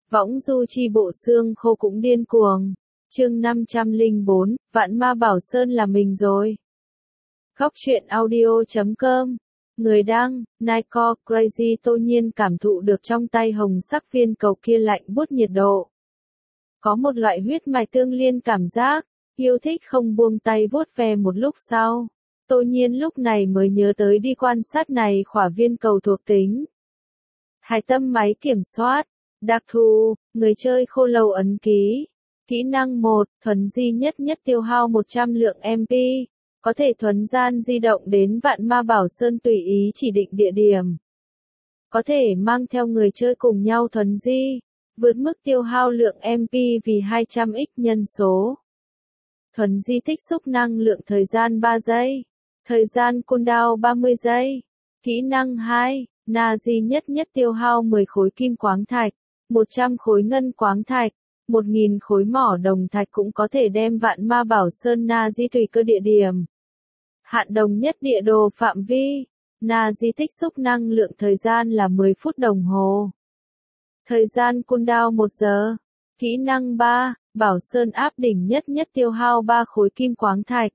Võng du chi bộ xương khô cũng điên cuồng. Chương 504, Vạn Ma Bảo Sơn là mình rồi. Góc truyện audio.com. Người đăng, Nico Crazy. Tô Nhiên cảm thụ được trong tay hồng sắc viên cầu kia lạnh buốt nhiệt độ. Có một loại huyết mạch tương liên cảm giác, yêu thích không buông tay vuốt ve một lúc sau. Tô Nhiên lúc này mới nhớ tới đi quan sát này khỏa viên cầu thuộc tính. Hải tâm máy kiểm soát. Đặc thù, người chơi khô lâu ấn ký. Kỹ năng 1, thuấn di nhất tiêu hao 100 lượng MP. Có thể thuấn gian di động đến Vạn Ma Bảo Sơn tùy ý chỉ định địa điểm. Có thể mang theo người chơi cùng nhau thuấn di, vượt mức tiêu hao lượng MP vì 200x nhân số. Thuấn di tích xúc năng lượng thời gian 3 giây. Thời gian cooldown 30 giây. Kỹ năng 2, na di nhất tiêu hao 10 khối kim quáng thạch, 100 khối ngân quáng thạch, 1000 khối mỏ đồng thạch cũng có thể đem Vạn Ma Bảo Sơn na di tùy cơ địa điểm. Hạn đồng nhất địa đồ phạm vi. Na di tích xúc năng lượng thời gian là 10 phút đồng hồ. Thời gian cooldown 1 giờ. Kỹ năng 3, Bảo Sơn áp đỉnh nhất tiêu hao 3 khối kim quáng thạch,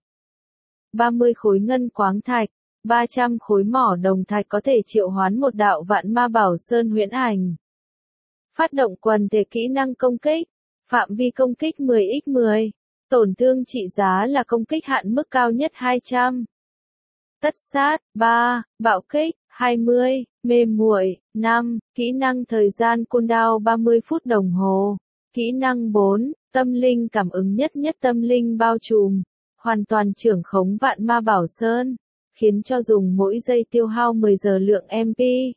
30 khối ngân quáng thạch, 300 khối mỏ đồng thạch có thể triệu hoán một đạo Vạn Ma Bảo Sơn huyễn ảnh. Phát động quần thể kỹ năng công kích. Phạm vi công kích 10x10. Tổn thương trị giá là công kích hạn mức cao nhất 200. Tất sát 3, bạo kích 20, mê muội 5, kỹ năng thời gian cooldown 30 phút đồng hồ. Kỹ năng 4, tâm linh cảm ứng nhất tâm linh bao trùm, hoàn toàn trưởng khống Vạn Ma Bảo Sơn, khiến cho dùng mỗi giây tiêu hao 10 giờ lượng MP.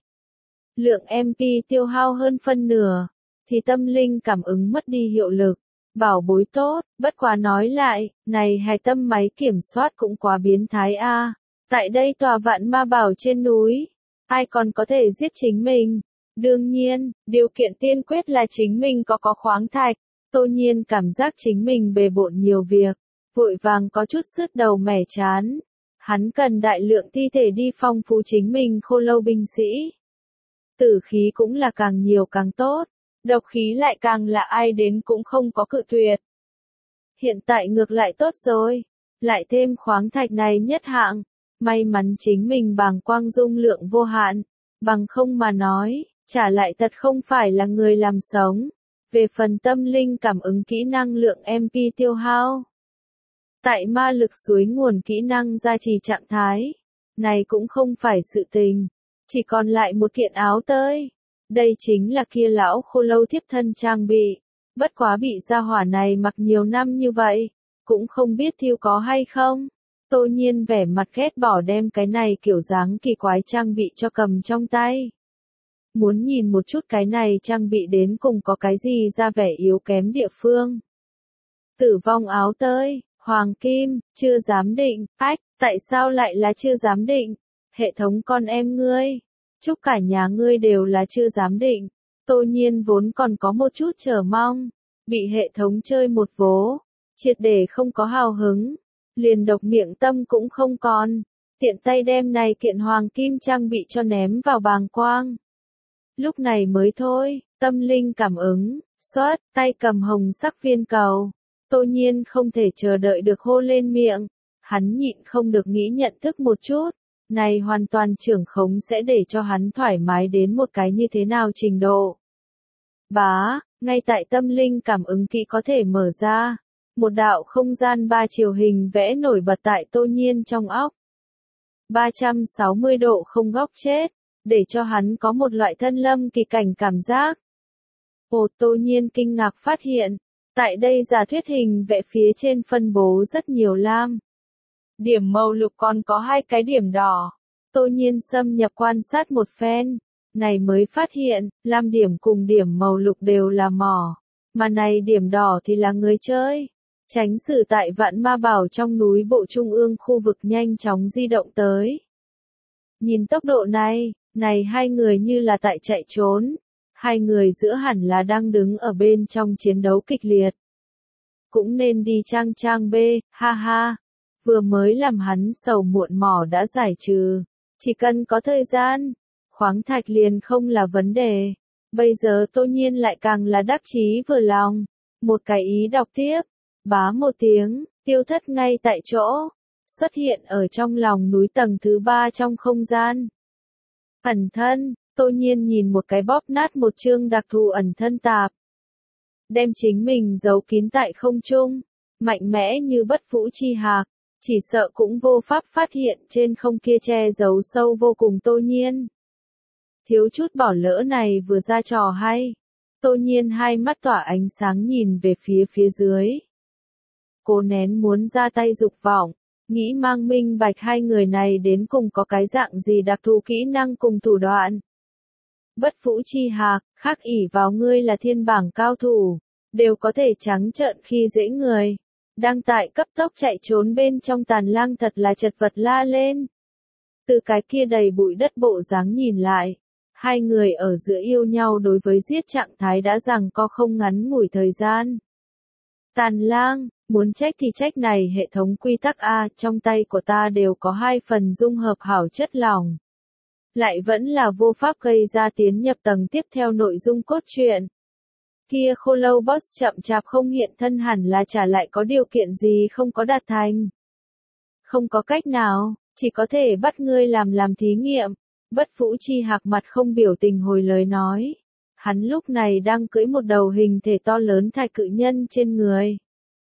Lượng MP tiêu hao hơn phân nửa, thì tâm linh cảm ứng mất đi hiệu lực. Bảo bối tốt, bất quá nói lại, này hải tâm máy kiểm soát cũng quá biến thái a. Tại đây tòa Vạn Ma Bảo trên núi, ai còn có thể giết chính mình? Đương nhiên, điều kiện tiên quyết là chính mình có khoáng thạch. Tô Nhiên cảm giác chính mình bề bộn nhiều việc, vội vàng có chút sứt đầu mẻ chán. Hắn cần đại lượng thi thể đi phong phú chính mình khô lâu binh sĩ. Tử khí cũng là càng nhiều càng tốt, độc khí lại càng là ai đến cũng không có cự tuyệt. Hiện tại ngược lại tốt rồi, lại thêm khoáng thạch này nhất hạng, may mắn chính mình bàng quang dung lượng vô hạn, bằng không mà nói, trả lại thật không phải là người làm sống. Về phần tâm linh cảm ứng kỹ năng lượng MP tiêu hao. Tại ma lực suối nguồn kỹ năng gia trì trạng thái, này cũng không phải sự tình, chỉ còn lại một kiện áo tơi. Đây chính là kia lão khô lâu thiếp thân trang bị, bất quá bị gia hỏa này mặc nhiều năm như vậy, cũng không biết thiêu có hay không. Tô Nhiên vẻ mặt ghét bỏ đem cái này kiểu dáng kỳ quái trang bị cho cầm trong tay. Muốn nhìn một chút cái này trang bị đến cùng có cái gì ra vẻ yếu kém địa phương. Tử vong áo tơi, hoàng kim, chưa giám định, tại sao lại là chưa giám định? Hệ thống con em ngươi, chúc cả nhà ngươi đều là chưa giám định. Tô Nhiên vốn còn có một chút chờ mong, bị hệ thống chơi một vố, triệt để không có hào hứng, liền độc miệng tâm cũng không còn, tiện tay đem này kiện hoàng kim trang bị cho ném vào bàng quang. Lúc này mới thôi, tâm linh cảm ứng, xuất, tay cầm hồng sắc viên cầu. Tô Nhiên không thể chờ đợi được hô lên miệng, hắn nhịn không được nghĩ nhận thức một chút, này hoàn toàn trưởng khống sẽ để cho hắn thoải mái đến một cái như thế nào trình độ. Bá, ngay tại tâm linh cảm ứng kỹ có thể mở ra, một đạo không gian 3 chiều hình vẽ nổi bật tại Tô Nhiên trong óc. 360 độ không góc chết, để cho hắn có một loại thân lâm kỳ cảnh cảm giác. Tô Nhiên kinh ngạc phát hiện, tại đây giả thuyết hình vẽ phía trên phân bố rất nhiều lam điểm màu lục, còn có 2 cái điểm đỏ. Tô Nhiên xâm nhập quan sát một phen, này mới phát hiện, lam điểm cùng điểm màu lục đều là mỏ, mà này điểm đỏ thì là người chơi. Tránh sử tại Vạn Ma Bảo trong núi bộ trung ương khu vực nhanh chóng di động tới. Nhìn tốc độ này, hai người như là tại chạy trốn. Hai người giữa hẳn là đang đứng ở bên trong chiến đấu kịch liệt. Cũng nên đi trang B, ha ha. Vừa mới làm hắn sầu muộn mỏ đã giải trừ. Chỉ cần có thời gian, khoáng thạch liền không là vấn đề. Bây giờ Tô Nhiên lại càng là đắc chí vừa lòng. Một cái ý đọc tiếp. Bá một tiếng, tiêu thất ngay tại chỗ. Xuất hiện ở trong lòng núi tầng thứ 3 trong không gian. Ẩn thân, Tô Nhiên nhìn một cái bóp nát một chương đặc thù ẩn thân tạp. Đem chính mình giấu kín tại không trung. Mạnh mẽ như Bất Phũ Chi Hạc. Chỉ sợ cũng vô pháp phát hiện trên không kia che giấu sâu vô cùng Tô Nhiên. Thiếu chút bỏ lỡ này vừa ra trò hay. Tô Nhiên hai mắt tỏa ánh sáng nhìn về phía dưới. Cố nén muốn ra tay dục vọng, nghĩ mang minh bạch hai người này đến cùng có cái dạng gì đặc thù kỹ năng cùng thủ đoạn. Bất Phũ Chi Hạc, khắc ỷ vào ngươi là thiên bảng cao thủ, đều có thể trắng trợn khi dễ người. Đang tại cấp tốc chạy trốn bên trong Tàn Lang thật là chật vật la lên. Từ cái kia đầy bụi đất bộ dáng nhìn lại, hai người ở giữa yêu nhau đối với giết trạng thái đã rằng có không ngắn ngủi thời gian. Tàn Lang, muốn trách thì trách này hệ thống quy tắc A, trong tay của ta đều có 2 phần dung hợp hảo chất lỏng. Lại vẫn là vô pháp gây ra tiến nhập tầng tiếp theo nội dung cốt truyện. Kia khô lâu boss chậm chạp không hiện thân hẳn là trả lại có điều kiện gì không có đạt thành. Không có cách nào, chỉ có thể bắt ngươi làm thí nghiệm. Bất Phũ Chi Hạc mặt không biểu tình hồi lời nói. Hắn lúc này đang cưỡi một đầu hình thể to lớn thạch cự nhân trên người.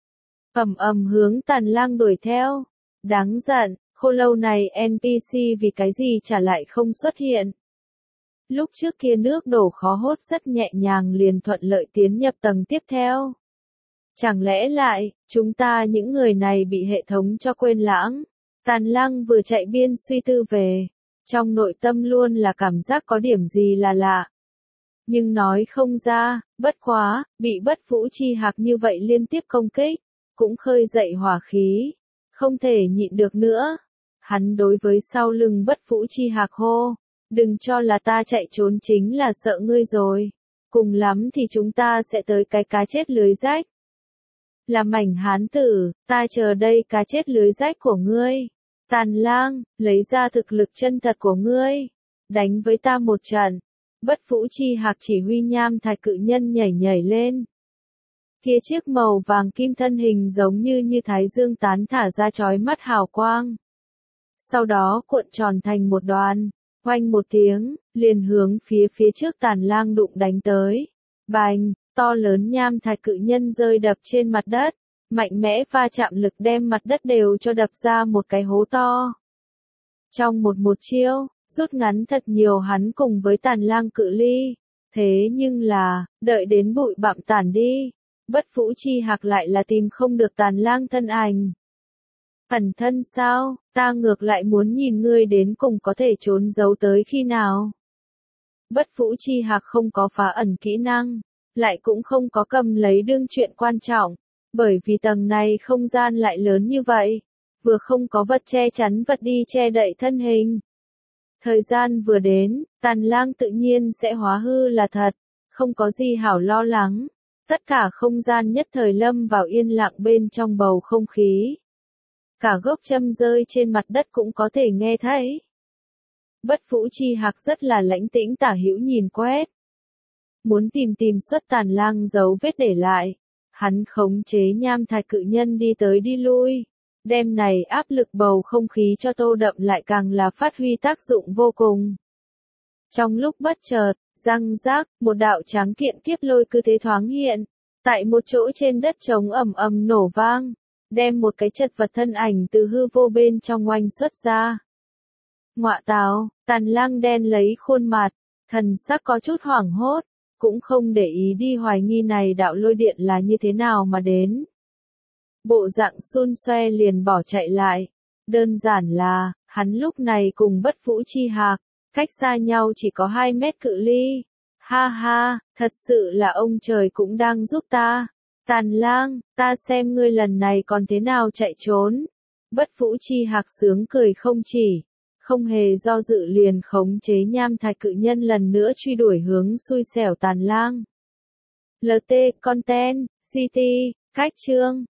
Hướng Tàn Lang đuổi theo. Đáng giận, khô lâu này NPC vì cái gì trả lại không xuất hiện. Lúc trước kia nước đổ khó hốt rất nhẹ nhàng liền thuận lợi tiến nhập tầng tiếp theo. Chẳng lẽ lại, chúng ta những người này bị hệ thống cho quên lãng. Tàn Lang vừa chạy biên suy tư về. Trong nội tâm luôn là cảm giác có điểm gì là lạ. Nhưng nói không ra, bất quá, bị Bất Phũ Chi Hạc như vậy liên tiếp công kích, cũng khơi dậy hỏa khí. Không thể nhịn được nữa. Hắn đối với sau lưng Bất Phũ Chi Hạc hô. Đừng cho là ta chạy trốn chính là sợ ngươi rồi. Cùng lắm thì chúng ta sẽ tới cái cá chết lưới rách. Là mảnh hán tử, ta chờ đây cá chết lưới rách của ngươi. Tàn Lang, lấy ra thực lực chân thật của ngươi. Đánh với ta một trận. Bất Phũ Chi Hạc chỉ huy nham thạch cự nhân nhảy lên. Kia chiếc màu vàng kim thân hình giống như thái dương tán thả ra chói mắt hào quang. Sau đó cuộn tròn thành một đoàn. Oanh một tiếng, liền hướng phía trước Tàn Lang đụng đánh tới. Bành, to lớn nham thạch cự nhân rơi đập trên mặt đất. Mạnh mẽ va chạm lực đem mặt đất đều cho đập ra một cái hố to. Trong một chiêu, rút ngắn thật nhiều hắn cùng với Tàn Lang cự ly. Thế nhưng là, đợi đến bụi bặm tản đi. Bất Phũ Chi Hạc lại là tìm không được Tàn Lang thân ảnh. Ẩn thân sao, ta ngược lại muốn nhìn ngươi đến cùng có thể trốn giấu tới khi nào. Bất Phũ Chi Hạc không có phá ẩn kỹ năng, lại cũng không có cầm lấy đương chuyện quan trọng, bởi vì tầng này không gian lại lớn như vậy, vừa không có vật che chắn vật đi che đậy thân hình. Thời gian vừa đến, Tàn Lang tự nhiên sẽ hóa hư là thật, không có gì hảo lo lắng. Tất cả không gian nhất thời lâm vào yên lặng bên trong bầu không khí. Cả gốc châm rơi trên mặt đất cũng có thể nghe thấy. Bất Phũ Chi Hạc rất là lãnh tĩnh tả hữu nhìn quét. Muốn tìm xuất Tàn Lang dấu vết để lại. Hắn khống chế nham thạch cự nhân đi tới đi lui. Đêm này áp lực bầu không khí cho tô đậm lại càng là phát huy tác dụng vô cùng. Trong lúc bất chợt, răng rác, một đạo tráng kiện kiếp lôi cứ thế thoáng hiện. Tại một chỗ trên đất trống ầm nổ vang. Đem một cái chật vật thân ảnh từ hư vô bên trong oanh xuất ra. Ngọa tào, Tàn Lang đen lấy khuôn mặt, thần sắc có chút hoảng hốt, cũng không để ý đi hoài nghi này đạo lôi điện là như thế nào mà đến. Bộ dạng xun xoe liền bỏ chạy lại, đơn giản là, hắn lúc này cùng Bất Phũ Chi Hạc, cách xa nhau chỉ có 2 mét cự ly. Ha ha, thật sự là ông trời cũng đang giúp ta. Tàn Lang, ta xem ngươi lần này còn thế nào chạy trốn. Bất Phũ Chi Hạc sướng cười không hề do dự liền khống chế nham thạch cự nhân lần nữa truy đuổi hướng xui xẻo Tàn Lang. LT Content, CT, cách chương.